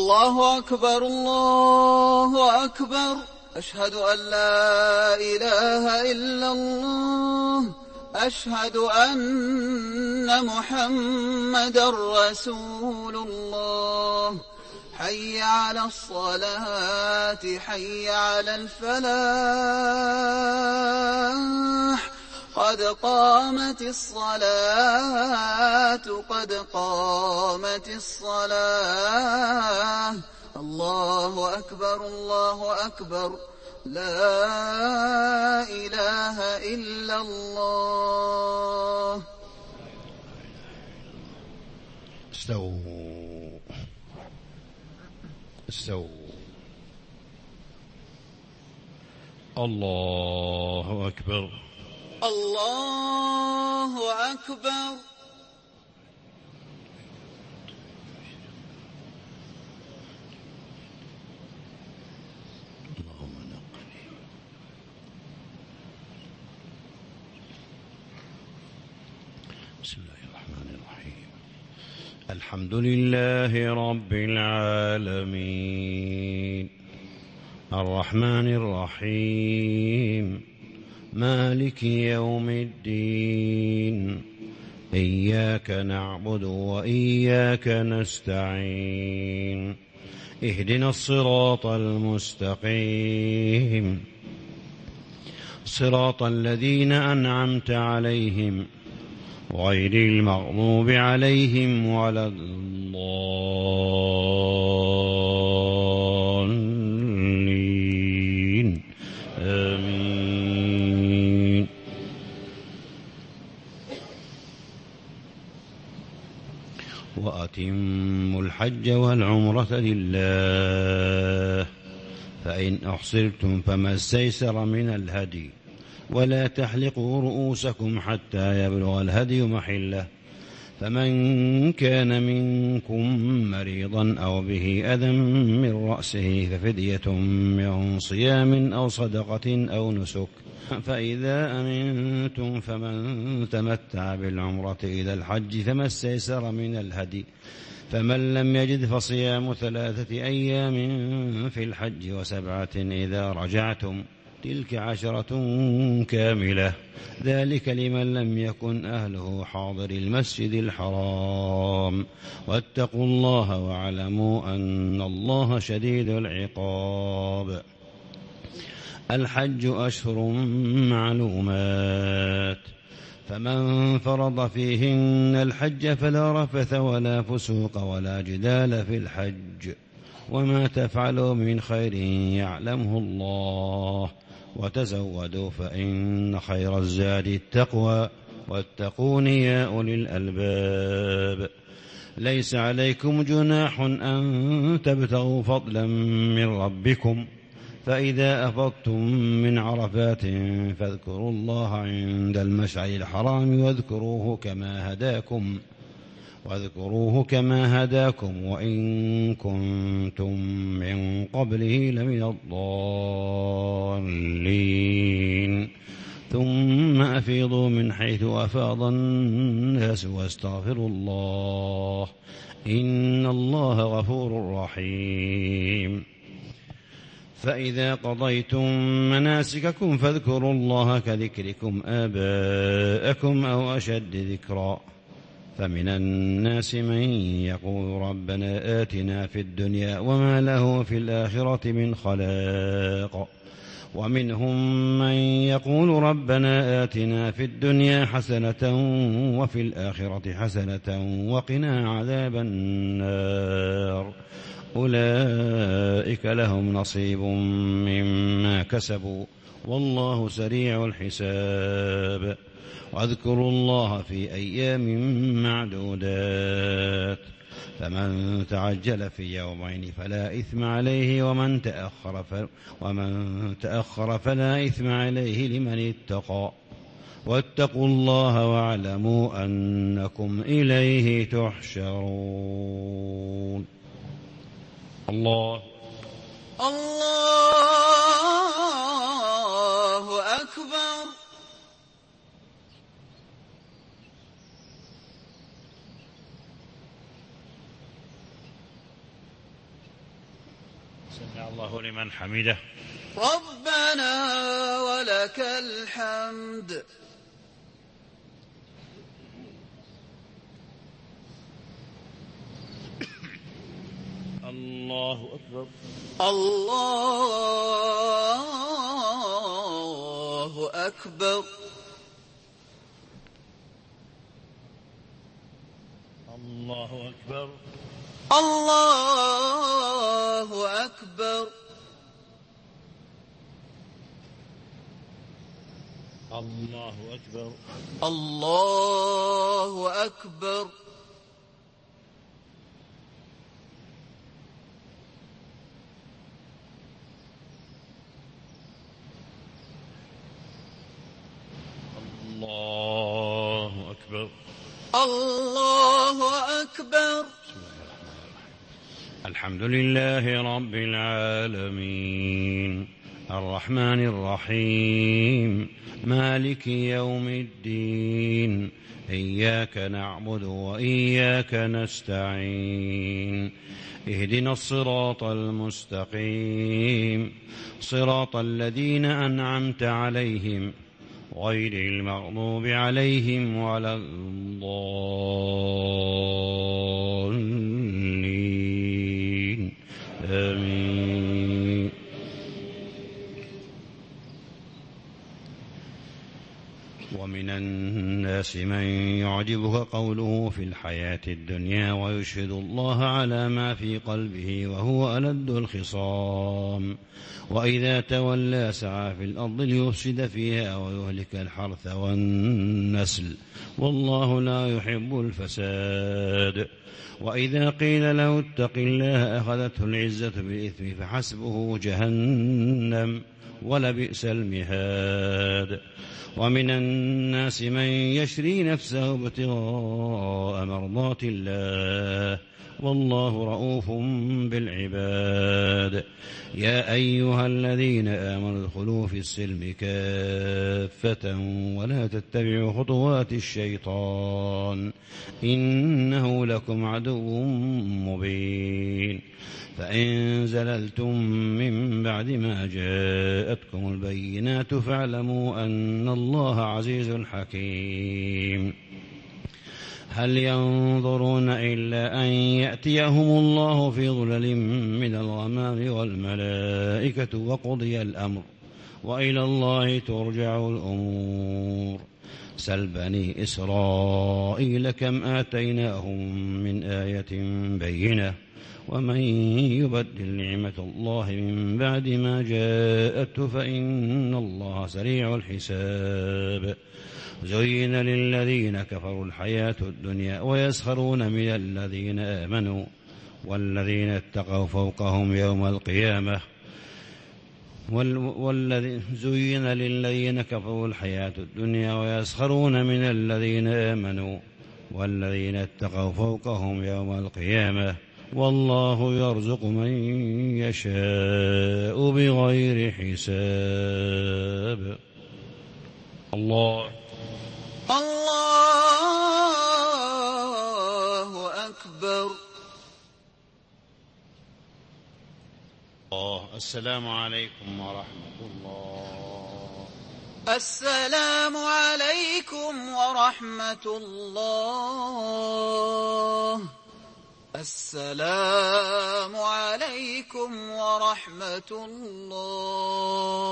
الله أكبر الله أكبر. أشهد أن لا إله إلا الله. أشهد أن محمدا رسول الله. حي على الصلاة حي على الفلاح. قد قامت الصلاة قد قامت الصلاة. الله أكبر الله أكبر. لا إله إلا الله. استووا استووا. الله أكبر الله أكبر. اللهم نقني. بسم الله الرحمن الرحيم. الحمد لله رب العالمين الرحمن الرحيم مالك يوم الدين. إياك نعبد وإياك نستعين. اهدنا الصراط المستقيم صراط الذين أنعمت عليهم غير المغضوب عليهم ولا الضالين. آمين. وأتموا الحج والعمرة لله فإن أحصرتم فما استيسر من الهدي ولا تحلقوا رؤوسكم حتى يبلغ الهدي محله. فمن كان منكم مريضا أو به أذى من رأسه ففدية من صيام أو صدقة أو نسك. فإذا أمنتم فمن تمتع بالعمرة إلى الحج فما استيسر من الهدي. فمن لم يجد فصيام 3 أيام في الحج و7 إذا رجعتم تلك 10 كاملة. ذلك لمن لم يكن أهله حاضر المسجد الحرام. واتقوا الله واعلموا أن الله شديد العقاب. الحج أشهر معلومات فمن فرض فيهن الحج فلا رفث ولا فسوق ولا جدال في الحج. وما تفعلوا من خير يعلمه الله وتزودوا فإن خير الزاد التقوى واتقون يا أولي الألباب. ليس عليكم جناح أن تبتغوا فضلا من ربكم فإذا أفضتم من عرفات فاذكروا الله عند المشعر الحرام واذكروه كما هداكم وإن كنتم من قبله لمن الضالين. ثم أفيضوا من حيث أفاض الناس واستغفروا الله إن الله غفور رحيم. فإذا قضيتم مناسككم فاذكروا الله كذكركم آباءكم أو أشد ذكرا. فمن الناس من يقول ربنا آتنا في الدنيا وما له في الآخرة من خلاق. ومنهم من يقول ربنا آتنا في الدنيا حسنة وفي الآخرة حسنة وقنا عذاب النار. أولئك لهم نصيب مما كسبوا والله سريع الحساب. واذكروا الله في أيام معدودات. فمن تعجل في يومين فلا إثم عليه ومن تأخر فلا إثم عليه لمن اتقى. واتقوا الله واعلموا أنكم إليه تحشرون. الله أكبر. سمع الله لمن حمده. ربنا ولك الحمد. الله أكبر. الله أكبر. الله أكبر. الله أكبر. الله أكبر. الله أكبر. الله أكبر. الله أكبر. الحمد لله رب العالمين الرحمن الرحيم مالك يوم الدين إياك نعبد وإياك نستعين اهدنا الصراط المستقيم صراط الذين أنعمت عليهم غير المغضوب عليهم ولا الضالين آمين. ومن الناس من يعجبك قوله في الحياة الدنيا ويشهد الله على ما في قلبه وهو ألد الخصام وإذا تولى سعى في الأرض ليفسد فيها ويهلك الحرث والنسل والله لا يحب الفساد. وإذا قيل له اتق الله أخذته العزة بالإثم فحسبه جهنم ولبئس المهاد. ومن الناس من يشري نفسه ابتغاء مرضات الله والله رؤوف بالعباد. يا أيها الذين آمنوا ادخلوا في السلم كافة ولا تتبعوا خطوات الشيطان إنه لكم عدو مبين. فإن زللتم من بعد ما جاءتكم البينات فاعلموا أن الله عزيز حكيم. هل ينظرون إلا أن يأتيهم الله في ظلل من الغمام والملائكة وقضي الأمر وإلى الله ترجع الأمور. سل بني إسرائيل كم آتيناهم من آية بينة ومن يبدل نعمة الله من بعد ما جاءته فإن الله سريع الحساب. زين للذين كفروا الحياة الدنيا ويسخرون من الذين آمنوا والذين اتقوا فوقهم يوم القيامة زين للذين كفروا الحياة الدنيا ويسخرون من الذين آمنوا والذين اتقوا فوقهم يوم القيامة والله يرزق من يشاء بغير حساب. الله أكبر. السلام عليكم ورحمة الله. السلام عليكم ورحمة الله. السلام عليكم ورحمة الله.